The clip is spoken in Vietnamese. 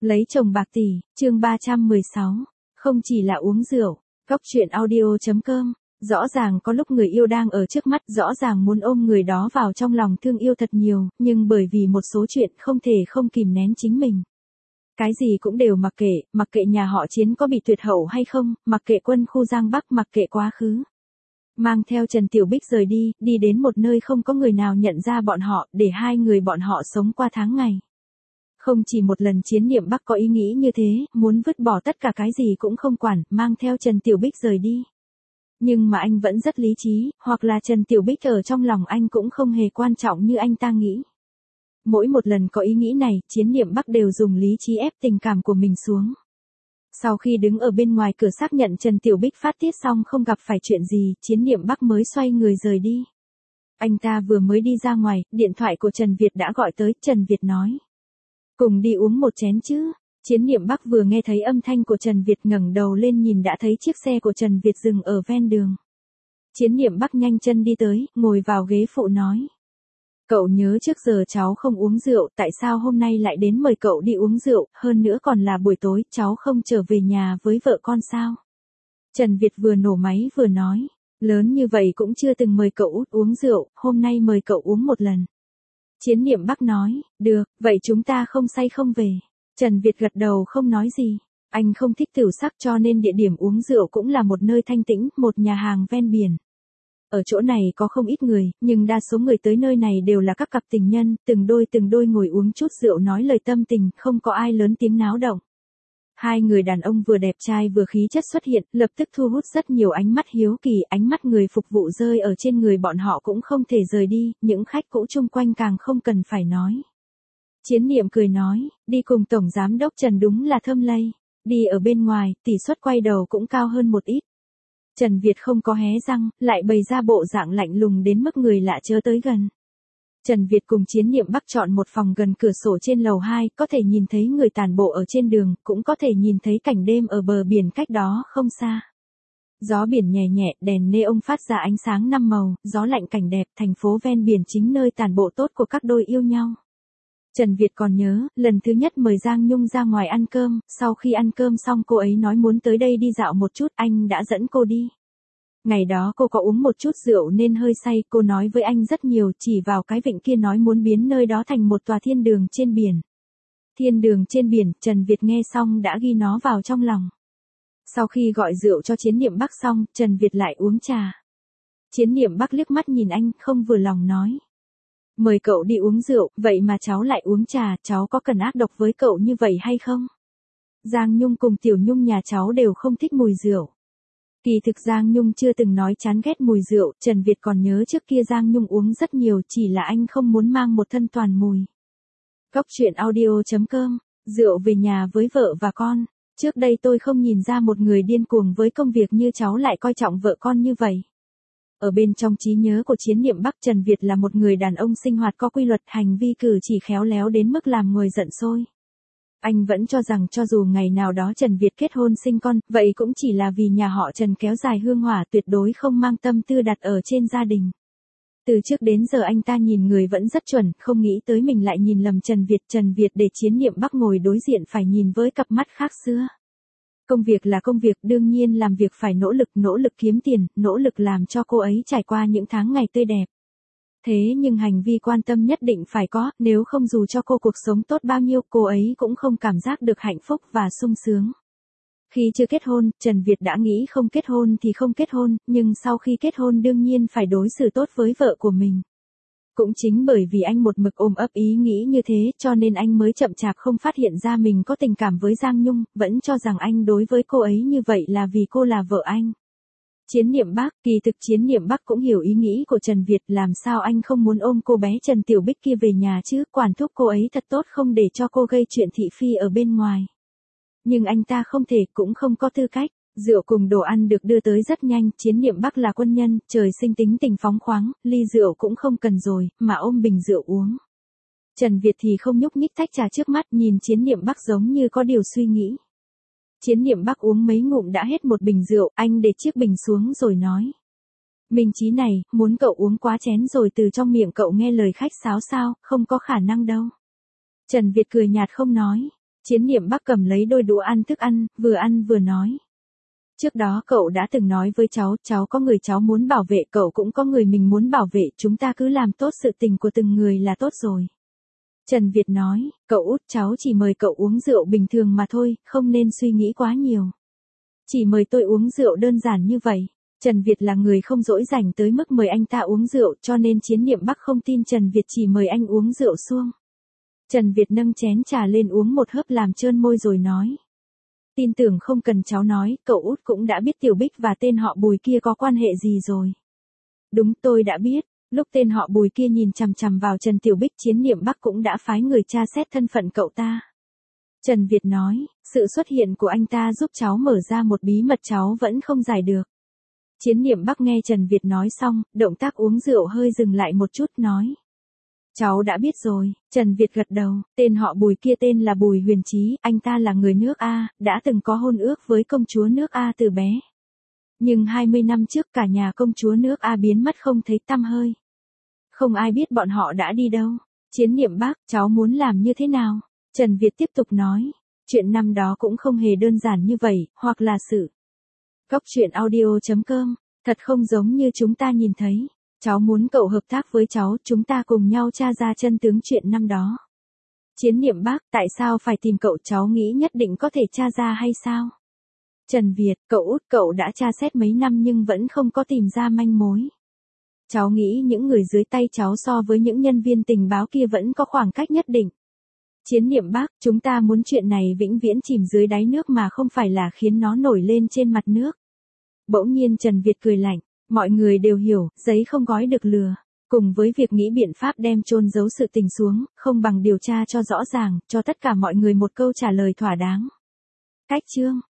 Lấy chồng bạc tỷ, chương 316. Không chỉ là uống rượu. Góc chuyện audio.com. Rõ ràng có lúc người yêu đang ở trước mắt, rõ ràng muốn ôm người đó vào trong lòng thương yêu thật nhiều, nhưng bởi vì một số chuyện không thể không kìm nén chính mình. Cái gì cũng đều mặc kệ nhà họ Chiến có bị tuyệt hậu hay không, mặc kệ quân khu Giang Bắc, mặc kệ quá khứ. Mang theo Trần Tiểu Bích rời đi đến một nơi không có người nào nhận ra bọn họ, để hai người bọn họ sống qua tháng ngày. Không chỉ một lần Chiến Niệm Bắc có ý nghĩ như thế, muốn vứt bỏ tất cả cái gì cũng không quản, mang theo Trần Tiểu Bích rời đi. Nhưng mà anh vẫn rất lý trí, hoặc là Trần Tiểu Bích ở trong lòng anh cũng không hề quan trọng như anh ta nghĩ. Mỗi một lần có ý nghĩ này, Chiến Niệm Bắc đều dùng lý trí ép tình cảm của mình xuống. Sau khi đứng ở bên ngoài cửa xác nhận Trần Tiểu Bích phát tiết xong không gặp phải chuyện gì, Chiến Niệm Bắc mới xoay người rời đi. Anh ta vừa mới đi ra ngoài, điện thoại của Trần Việt đã gọi tới, Trần Việt nói. Cùng đi uống một chén chứ. Chiến Niệm Bắc vừa nghe thấy âm thanh của Trần Việt ngẩng đầu lên nhìn đã thấy chiếc xe của Trần Việt dừng ở ven đường. Chiến Niệm Bắc nhanh chân đi tới, ngồi vào ghế phụ nói. Cậu nhớ trước giờ cháu không uống rượu, tại sao hôm nay lại đến mời cậu đi uống rượu, hơn nữa còn là buổi tối, cháu không trở về nhà với vợ con sao? Trần Việt vừa nổ máy vừa nói, lớn như vậy cũng chưa từng mời cậu uống rượu, hôm nay mời cậu uống một lần. Chiến Niệm Bắc nói, được, vậy chúng ta không say không về. Trần Việt gật đầu không nói gì, anh không thích tửu sắc cho nên địa điểm uống rượu cũng là một nơi thanh tĩnh, một nhà hàng ven biển. Ở chỗ này có không ít người, nhưng đa số người tới nơi này đều là các cặp tình nhân, từng đôi ngồi uống chút rượu nói lời tâm tình, không có ai lớn tiếng náo động. Hai người đàn ông vừa đẹp trai vừa khí chất xuất hiện, lập tức thu hút rất nhiều ánh mắt hiếu kỳ, ánh mắt người phục vụ rơi ở trên người bọn họ cũng không thể rời đi, những khách cũ chung quanh càng không cần phải nói. Chiến Niệm cười nói, đi cùng Tổng Giám đốc Trần đúng là thơm lây, đi ở bên ngoài, tỷ suất quay đầu cũng cao hơn một ít. Trần Việt không có hé răng, lại bày ra bộ dạng lạnh lùng đến mức người lạ chớ tới gần. Trần Việt cùng Chiến Niệm Bắc chọn một phòng gần cửa sổ trên lầu 2, có thể nhìn thấy người tản bộ ở trên đường, cũng có thể nhìn thấy cảnh đêm ở bờ biển cách đó không xa. Gió biển nhẹ nhẹ, đèn neon phát ra ánh sáng năm màu, gió lạnh cảnh đẹp, thành phố ven biển chính nơi tản bộ tốt của các đôi yêu nhau. Trần Việt còn nhớ, lần thứ nhất mời Giang Nhung ra ngoài ăn cơm, sau khi ăn cơm xong cô ấy nói muốn tới đây đi dạo một chút, anh đã dẫn cô đi. Ngày đó cô có uống một chút rượu nên hơi say, cô nói với anh rất nhiều, chỉ vào cái vịnh kia nói muốn biến nơi đó thành một tòa thiên đường trên biển. Thiên đường trên biển, Trần Việt nghe xong đã ghi nó vào trong lòng. Sau khi gọi rượu cho Chiến Niệm Bắc xong, Trần Việt lại uống trà. Chiến Niệm Bắc liếc mắt nhìn anh, không vừa lòng nói. Mời cậu đi uống rượu, vậy mà cháu lại uống trà, cháu có cần ác độc với cậu như vậy hay không? Giang Nhung cùng Tiểu Nhung nhà cháu đều không thích mùi rượu. Kỳ thực Giang Nhung chưa từng nói chán ghét mùi rượu, Trần Việt còn nhớ trước kia Giang Nhung uống rất nhiều, chỉ là anh không muốn mang một thân toàn mùi. Góc chuyện audio.com, rượu về nhà với vợ và con. Trước đây tôi không nhìn ra một người điên cuồng với công việc như cháu lại coi trọng vợ con như vậy. Ở bên trong trí nhớ của Chiến Niệm Bắc, Trần Việt là một người đàn ông sinh hoạt có quy luật, hành vi cử chỉ khéo léo đến mức làm người giận sôi. Anh vẫn cho rằng cho dù ngày nào đó Trần Việt kết hôn sinh con, vậy cũng chỉ là vì nhà họ Trần kéo dài hương hỏa, tuyệt đối không mang tâm tư đặt ở trên gia đình. Từ trước đến giờ anh ta nhìn người vẫn rất chuẩn, không nghĩ tới mình lại nhìn lầm Trần Việt để Chiến Niệm Bắc ngồi đối diện phải nhìn với cặp mắt khác xưa. Công việc là công việc, đương nhiên làm việc phải nỗ lực kiếm tiền, nỗ lực làm cho cô ấy trải qua những tháng ngày tươi đẹp. Thế nhưng hành vi quan tâm nhất định phải có, nếu không dù cho cô cuộc sống tốt bao nhiêu, cô ấy cũng không cảm giác được hạnh phúc và sung sướng. Khi chưa kết hôn, Trần Việt đã nghĩ không kết hôn thì không kết hôn, nhưng sau khi kết hôn đương nhiên phải đối xử tốt với vợ của mình. Cũng chính bởi vì anh một mực ôm ấp ý nghĩ như thế cho nên anh mới chậm chạp không phát hiện ra mình có tình cảm với Giang Nhung, vẫn cho rằng anh đối với cô ấy như vậy là vì cô là vợ anh. Chiến Niệm Bắc, kỳ thực Chiến Niệm Bắc cũng hiểu ý nghĩ của Trần Việt, làm sao anh không muốn ôm cô bé Trần Tiểu Bích kia về nhà chứ, quản thúc cô ấy thật tốt không để cho cô gây chuyện thị phi ở bên ngoài. Nhưng anh ta không thể, cũng không có tư cách. Rượu cùng đồ ăn được đưa tới rất nhanh, Chiến Niệm Bắc là quân nhân, trời sinh tính tình phóng khoáng, ly rượu cũng không cần rồi, mà ôm bình rượu uống. Trần Việt thì không nhúc nhích tách trà trước mắt, nhìn Chiến Niệm Bắc giống như có điều suy nghĩ. Chiến Niệm Bắc uống mấy ngụm đã hết một bình rượu, anh để chiếc bình xuống rồi nói. Minh Chí này, muốn cậu uống quá chén rồi từ trong miệng cậu nghe lời khách sáo sao, không có khả năng đâu. Trần Việt cười nhạt không nói. Chiến Niệm Bắc cầm lấy đôi đũa ăn vừa nói. Trước đó cậu đã từng nói với cháu có người cháu muốn bảo vệ, cậu cũng có người mình muốn bảo vệ, chúng ta cứ làm tốt sự tình của từng người là tốt rồi. Trần Việt nói, cậu út cháu chỉ mời cậu uống rượu bình thường mà thôi, không nên suy nghĩ quá nhiều. Chỉ mời tôi uống rượu đơn giản như vậy. Trần Việt là người không dỗi rảnh tới mức mời anh ta uống rượu, cho nên Chiến Niệm Bắc không tin Trần Việt chỉ mời anh uống rượu suông. Trần Việt nâng chén trà lên uống một hớp làm trơn môi rồi nói. Tin tưởng không cần cháu nói, cậu út cũng đã biết Tiểu Bích và tên họ Bùi kia có quan hệ gì rồi. Đúng, tôi đã biết. Lúc tên họ Bùi kia nhìn chằm chằm vào Trần Tiểu Bích, Chiến Niệm Bắc cũng đã phái người tra xét thân phận cậu ta. Trần Việt nói, sự xuất hiện của anh ta giúp cháu mở ra một bí mật cháu vẫn không giải được. Chiến Niệm Bắc nghe Trần Việt nói xong, động tác uống rượu hơi dừng lại một chút nói. Cháu đã biết rồi. Trần Việt gật đầu, tên họ Bùi kia tên là Bùi Huyền Chí, anh ta là người nước A, đã từng có hôn ước với công chúa nước A từ bé. Nhưng 20 năm trước cả nhà công chúa nước A biến mất không thấy tăm hơi. Không ai biết bọn họ đã đi đâu. Chiến Niệm Bắc, cháu muốn làm như thế nào? Trần Việt tiếp tục nói, chuyện năm đó cũng không hề đơn giản như vậy, hoặc là sự. Góc truyện audio.com, thật không giống như chúng ta nhìn thấy. Cháu muốn cậu hợp tác với cháu, chúng ta cùng nhau tra ra chân tướng chuyện năm đó. Chiến Niệm Bắc, tại sao phải tìm cậu, cháu nghĩ nhất định có thể tra ra hay sao? Trần Việt, cậu út cậu đã tra xét mấy năm nhưng vẫn không có tìm ra manh mối. Cháu nghĩ những người dưới tay cháu so với những nhân viên tình báo kia vẫn có khoảng cách nhất định. Chiến Niệm Bắc, chúng ta muốn chuyện này vĩnh viễn chìm dưới đáy nước mà không phải là khiến nó nổi lên trên mặt nước. Bỗng nhiên Trần Việt cười lạnh, mọi người đều hiểu, giấy không gói được lừa. Cùng với việc nghĩ biện pháp đem chôn giấu sự tình xuống, không bằng điều tra cho rõ ràng, cho tất cả mọi người một câu trả lời thỏa đáng. Cách chương